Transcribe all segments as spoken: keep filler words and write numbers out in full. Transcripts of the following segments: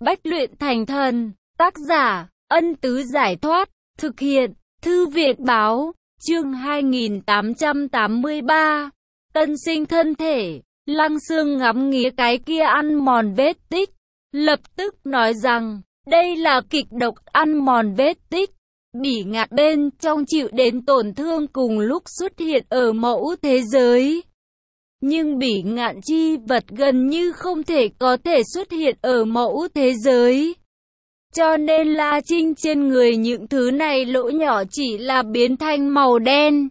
Bách luyện thành thần. Tác giả, Ân Tứ Giải Thoát. Thực hiện, Thư viện Báo. Chương hai nghìn tám trăm tám mươi ba. Tân sinh thân thể. Lăng Xương ngắm nghía cái kia ăn mòn vết tích, lập tức nói rằng, đây là kịch độc ăn mòn vết tích. Bỉ ngạn bên trong chịu đến tổn thương cùng lúc xuất hiện ở mẫu thế giới. Nhưng bỉ ngạn chi vật gần như không thể có thể xuất hiện ở mẫu thế giới. Cho nên La Trinh trên người những thứ này lỗ nhỏ chỉ là biến thành màu đen.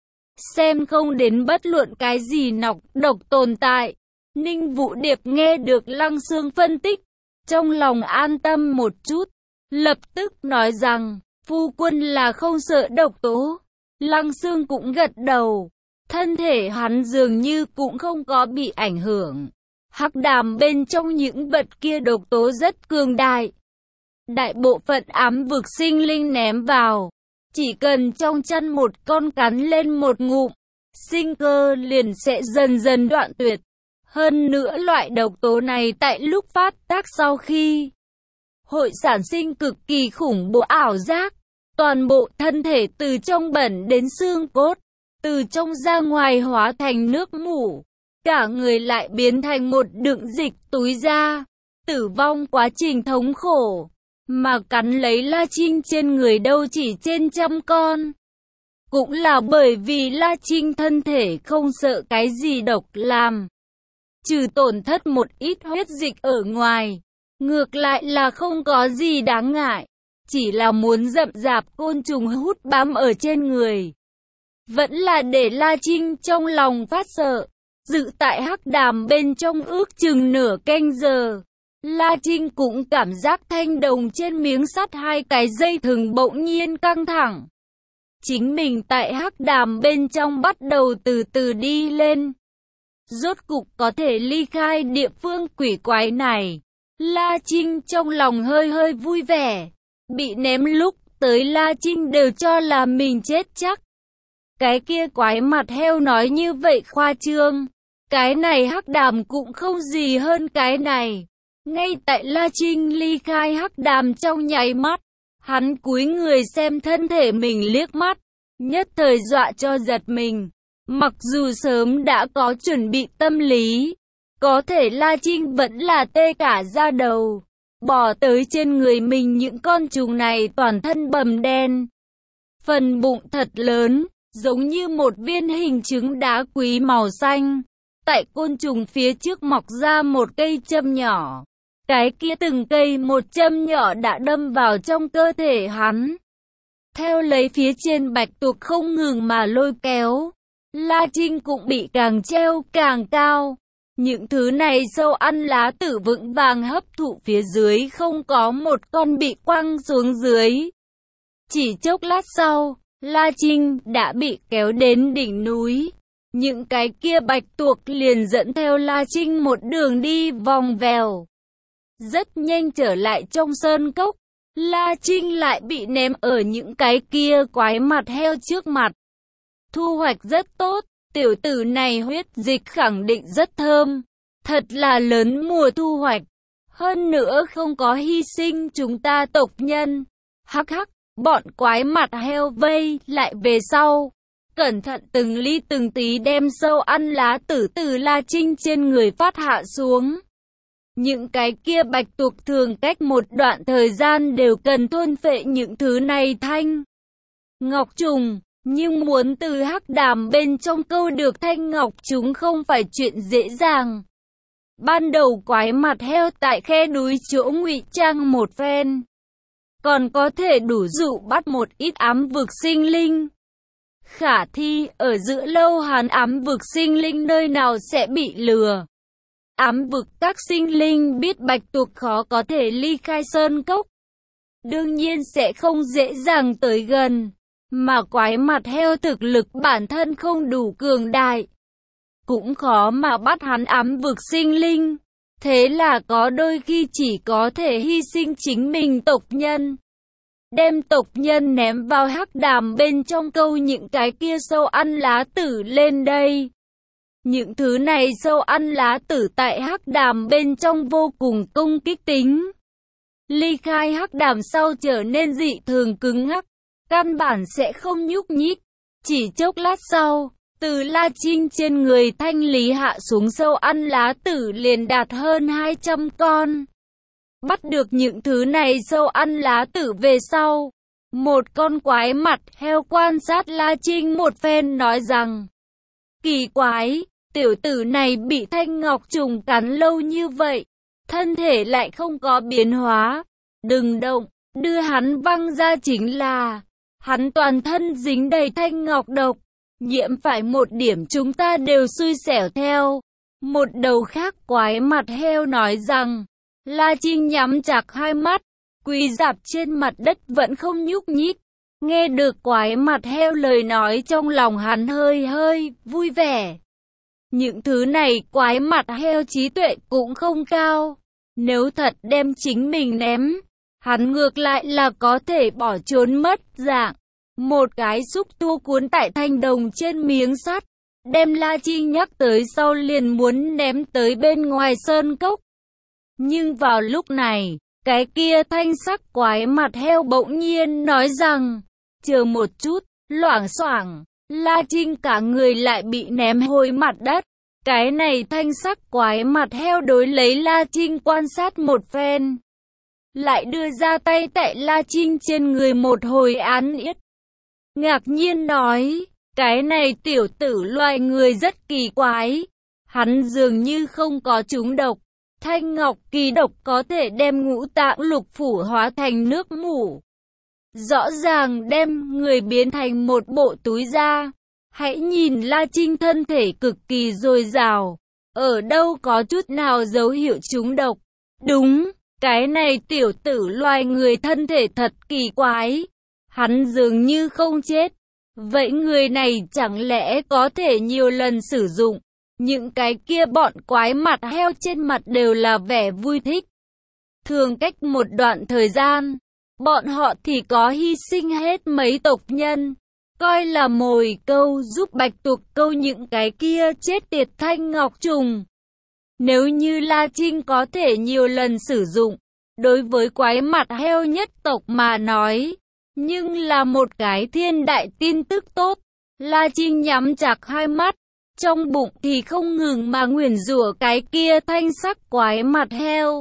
Xem không đến bất luận cái gì nọc độc tồn tại. Ninh Vũ Điệp nghe được Lăng Xương phân tích, trong lòng an tâm một chút, lập tức nói rằng, phu quân là không sợ độc tố. Lăng Xương cũng gật đầu, thân thể hắn dường như cũng không có bị ảnh hưởng. Hắc đàm bên trong những vật kia độc tố rất cường đại. Đại bộ phận ám vực sinh linh ném vào, chỉ cần trong chân một con cắn lên một ngụm, sinh cơ liền sẽ dần dần đoạn tuyệt. Hơn nữa loại độc tố này tại lúc phát tác sau khi hội sản sinh cực kỳ khủng bố ảo giác. Toàn bộ thân thể từ trong bẩn đến xương cốt, từ trong ra ngoài hóa thành nước mủ, cả người lại biến thành một đựng dịch túi da. Tử vong quá trình thống khổ, mà cắn lấy La Trinh trên người đâu chỉ trên trăm con. Cũng là bởi vì La Trinh thân thể không sợ cái gì độc làm. Trừ tổn thất một ít huyết dịch ở ngoài, ngược lại là không có gì đáng ngại. Chỉ là muốn rậm rạp côn trùng hút bám ở trên người. Vẫn là để La Trinh trong lòng phát sợ. Dự tại hắc đàm bên trong ước chừng nửa canh giờ. La Trinh cũng cảm giác thanh đồng trên miếng sắt hai cái dây thừng bỗng nhiên căng thẳng. Chính mình tại hắc đàm bên trong bắt đầu từ từ đi lên. Rốt cục có thể ly khai địa phương quỷ quái này. La Trinh trong lòng hơi hơi vui vẻ. Bị ném lúc tới La Trinh đều cho là mình chết chắc. Cái kia quái mặt heo nói như vậy khoa trương. Cái này hắc đàm cũng không gì hơn cái này. Ngay tại La Trinh ly khai hắc đàm trong nháy mắt, hắn cúi người xem thân thể mình liếc mắt, nhất thời dọa cho giật mình. Mặc dù sớm đã có chuẩn bị tâm lý, có thể La Trinh vẫn là tê cả da đầu. Bỏ tới trên người mình những con trùng này toàn thân bầm đen. Phần bụng thật lớn, giống như một viên hình trứng đá quý màu xanh. Tại côn trùng phía trước mọc ra một cây châm nhỏ. Cái kia từng cây một châm nhỏ đã đâm vào trong cơ thể hắn. Theo lấy phía trên bạch tuộc không ngừng mà lôi kéo. La Trinh cũng bị càng treo càng cao. Những thứ này sâu ăn lá tử vững vàng hấp thụ phía dưới không có một con bị quăng xuống dưới. Chỉ chốc lát sau, La Trinh đã bị kéo đến đỉnh núi. Những cái kia bạch tuộc liền dẫn theo La Trinh một đường đi vòng vèo. Rất nhanh trở lại trong sơn cốc, La Trinh lại bị ném ở những cái kia quái mặt heo trước mặt. Thu hoạch rất tốt. Tiểu tử này huyết dịch khẳng định rất thơm, thật là lớn mùa thu hoạch. Hơn nữa không có hy sinh chúng ta tộc nhân. Hắc hắc, bọn quái mặt heo vây lại về sau. Cẩn thận từng ly từng tí đem sâu ăn lá tử từ La Trinh trên người phát hạ xuống. Những cái kia bạch tuộc thường cách một đoạn thời gian đều cần thôn phệ những thứ này thanh ngọc trùng. Nhưng muốn từ hắc đàm bên trong câu được thanh ngọc chúng không phải chuyện dễ dàng. Ban đầu quái mặt heo tại khe núi chỗ ngụy trang một phen, còn có thể đủ dụ bắt một ít ám vực sinh linh. Khả thi ở giữa lâu hàn ám vực sinh linh nơi nào sẽ bị lừa. Ám vực các sinh linh biết bạch tuộc khó có thể ly khai sơn cốc, đương nhiên sẽ không dễ dàng tới gần. Mà quái mặt heo thực lực bản thân không đủ cường đại, cũng khó mà bắt hắn ám vực sinh linh. Thế là có đôi khi chỉ có thể hy sinh chính mình tộc nhân. Đem tộc nhân ném vào hắc đàm bên trong câu những cái kia sâu ăn lá tử lên đây. Những thứ này sâu ăn lá tử tại hắc đàm bên trong vô cùng công kích tính. ly khai hắc đàm sau trở nên dị thường cứng ngắc, căn bản sẽ không nhúc nhích. Chỉ chốc lát sau, từ La Trinh trên người Thanh Lý hạ xuống sâu ăn lá tử liền đạt hơn hai trăm con. Bắt được những thứ này sâu ăn lá tử về sau, một con quái mặt heo quan sát La Trinh một phen nói rằng: kỳ quái, tiểu tử này bị thanh ngọc trùng cắn lâu như vậy, thân thể lại không có biến hóa. Đừng động, đưa hắn văng ra chính là. Hắn toàn thân dính đầy thanh ngọc độc, nhiễm phải một điểm chúng ta đều xui xẻo theo. Một đầu khác quái mặt heo nói rằng. La Trinh nhắm chặt hai mắt, quỳ rạp trên mặt đất vẫn không nhúc nhích. Nghe được quái mặt heo lời nói trong lòng hắn hơi hơi vui vẻ. Những thứ này quái mặt heo trí tuệ cũng không cao. Nếu thật đem chính mình ném, hắn ngược lại là có thể bỏ trốn mất dạng. Một cái xúc tu cuốn tại thanh đồng trên miếng sắt, đem La Trinh nhắc tới sau liền muốn ném tới bên ngoài sơn cốc. Nhưng vào lúc này, cái kia thanh sắc quái mặt heo bỗng nhiên nói rằng, chờ một chút, loảng xoảng, La Trinh cả người lại bị ném hồi mặt đất. Cái này thanh sắc quái mặt heo đối lấy La Trinh quan sát một phen, lại đưa ra tay tại La Trinh trên người một hồi án yết. Ngạc nhiên nói, cái này tiểu tử loài người rất kỳ quái, hắn dường như không có trúng độc. Thanh ngọc kỳ độc có thể đem ngũ tạng lục phủ hóa thành nước mủ, rõ ràng đem người biến thành một bộ túi da. Hãy nhìn La Trinh thân thể cực kỳ dồi dào, ở đâu có chút nào dấu hiệu trúng độc. Đúng, cái này tiểu tử loài người thân thể thật kỳ quái, hắn dường như không chết. Vậy người này chẳng lẽ có thể nhiều lần sử dụng? Những cái kia bọn quái mặt heo trên mặt đều là vẻ vui thích. Thường cách một đoạn thời gian, bọn họ thì có hy sinh hết mấy tộc nhân, coi là mồi câu giúp bạch tuộc câu những cái kia chết tiệt thanh ngọc trùng. Nếu như La Trinh có thể nhiều lần sử dụng, đối với quái mặt heo nhất tộc mà nói, nhưng là một cái thiên đại tin tức tốt. La Trinh nhắm chặt hai mắt, trong bụng thì không ngừng mà nguyền rủa cái kia thanh sắc quái mặt heo.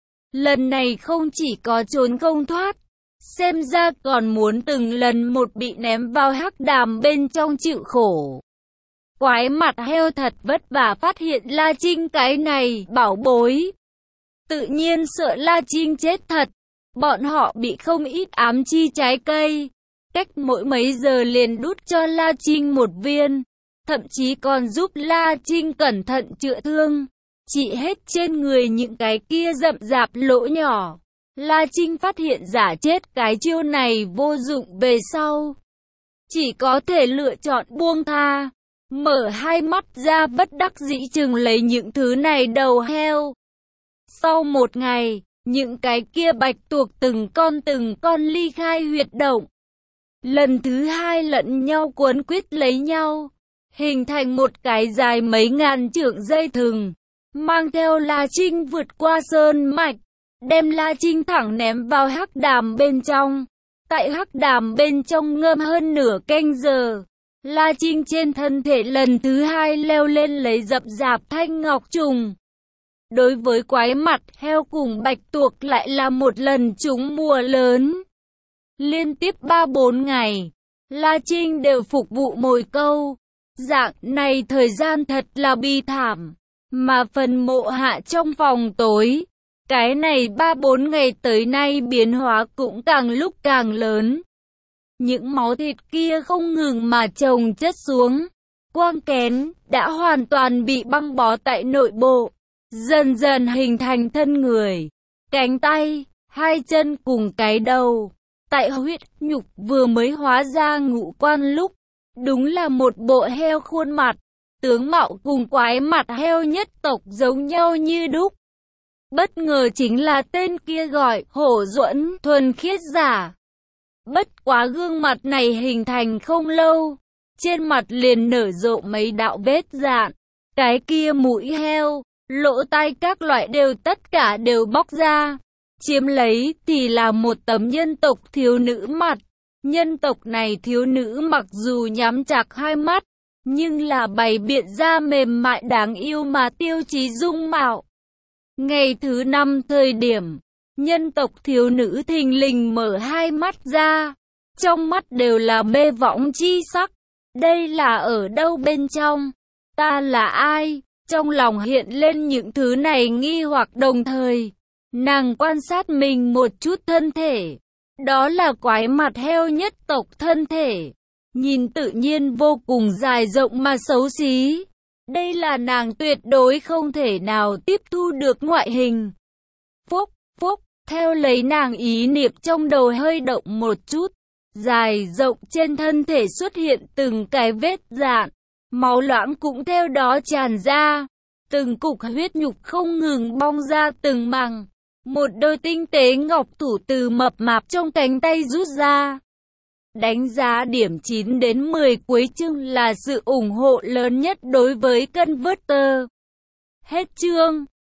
Lần này không chỉ có trốn không thoát, xem ra còn muốn từng lần một bị ném vào hắc đàm bên trong chịu khổ. Quái mặt heo thật vất vả phát hiện La Trinh cái này bảo bối, tự nhiên sợ La Trinh chết thật. Bọn họ bị không ít ám chi trái cây, cách mỗi mấy giờ liền đút cho La Trinh một viên, thậm chí còn giúp La Trinh cẩn thận chữa thương, trị hết trên người những cái kia rậm rạp lỗ nhỏ. La Trinh phát hiện giả chết cái chiêu này vô dụng về sau, chỉ có thể lựa chọn buông tha, mở hai mắt ra bất đắc dĩ chừng lấy những thứ này đầu heo. Sau một ngày, những cái kia bạch tuộc từng con từng con ly khai huyệt động, lần thứ hai lẫn nhau cuốn quýt lấy nhau, hình thành một cái dài mấy ngàn trượng dây thừng, mang theo La Trinh vượt qua sơn mạch, đem La Trinh thẳng ném vào hắc đàm bên trong. Tại hắc đàm bên trong ngâm hơn nửa canh giờ, La Trinh trên thân thể lần thứ hai leo lên lấy dập dạp thanh ngọc trùng. Đối với quái mặt heo cùng bạch tuộc lại là một lần trúng mùa lớn. Liên tiếp ba bốn ngày, La Trinh đều phục vụ mồi câu. Dạng này thời gian thật là bi thảm, mà phần mộ hạ trong phòng tối. Cái này ba bốn ngày tới nay biến hóa cũng càng lúc càng lớn. Những máu thịt kia không ngừng mà chồng chất xuống. Quang kén đã hoàn toàn bị băng bó tại nội bộ, dần dần hình thành thân người, cánh tay, hai chân cùng cái đầu. Tại huyết nhục vừa mới hóa ra ngũ quan lúc, đúng là một bộ heo khuôn mặt, tướng mạo cùng quái mặt heo nhất tộc giống nhau như đúc. Bất ngờ chính là tên kia gọi Hổ Duẫn thuần khiết giả. Bất quá gương mặt này hình thành không lâu, trên mặt liền nở rộ mấy đạo vết dạn. Cái kia mũi heo, lỗ tai các loại đều tất cả đều bóc ra. chiếm lấy thì là một tấm nhân tộc thiếu nữ mặt. Nhân tộc này thiếu nữ mặc dù nhắm chặt hai mắt, nhưng là bày biện ra mềm mại đáng yêu mà tiêu chí dung mạo. Ngày thứ năm thời điểm, nhân tộc thiếu nữ thình lình mở hai mắt ra, trong mắt đều là mê võng chi sắc. Đây là ở đâu bên trong? Ta là ai? Trong lòng hiện lên những thứ này nghi hoặc, đồng thời nàng quan sát mình một chút thân thể. Đó là quái mặt heo nhất tộc thân thể, nhìn tự nhiên vô cùng dài rộng mà xấu xí. Đây là nàng tuyệt đối không thể nào tiếp thu được ngoại hình. Phúc, phúc, theo lấy nàng ý niệm trong đầu hơi động một chút, dài rộng trên thân thể xuất hiện từng cái vết dạn, máu loãng cũng theo đó tràn ra, từng cục huyết nhục không ngừng bong ra từng mảng. Một đôi tinh tế ngọc thủ từ mập mạp trong cánh tay rút ra. Đánh giá điểm chín đến mười cuối chương là sự ủng hộ lớn nhất đối với Converter. Hết chương.